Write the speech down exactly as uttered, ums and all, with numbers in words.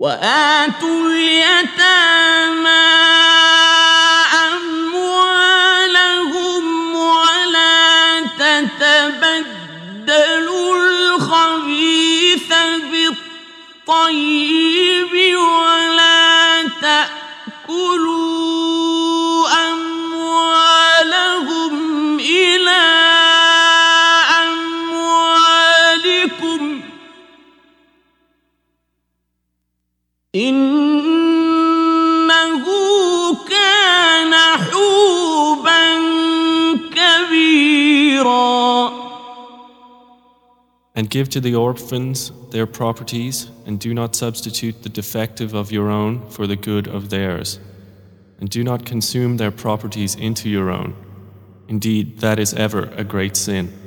وآتوا اليتامى أموالهم ولا تتبدلوا الخبيث بالطيب ولا تأكلوا أموالهم إلى أموالكم إنه كان حوبا كبيرا. And give to the orphans their properties, and do not substitute the defective of your own for the good of theirs. And do not consume their properties into your own. Indeed, that is ever a great sin.